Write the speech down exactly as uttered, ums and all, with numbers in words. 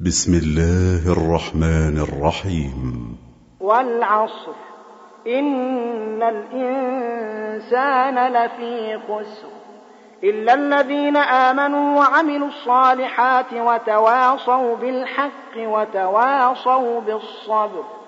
بسم الله الرحمن الرحيم. والعصر إن الإنسان لفي خسر إلا الذين آمنوا وعملوا الصالحات وتواصوا بالحق وتواصوا بالصبر.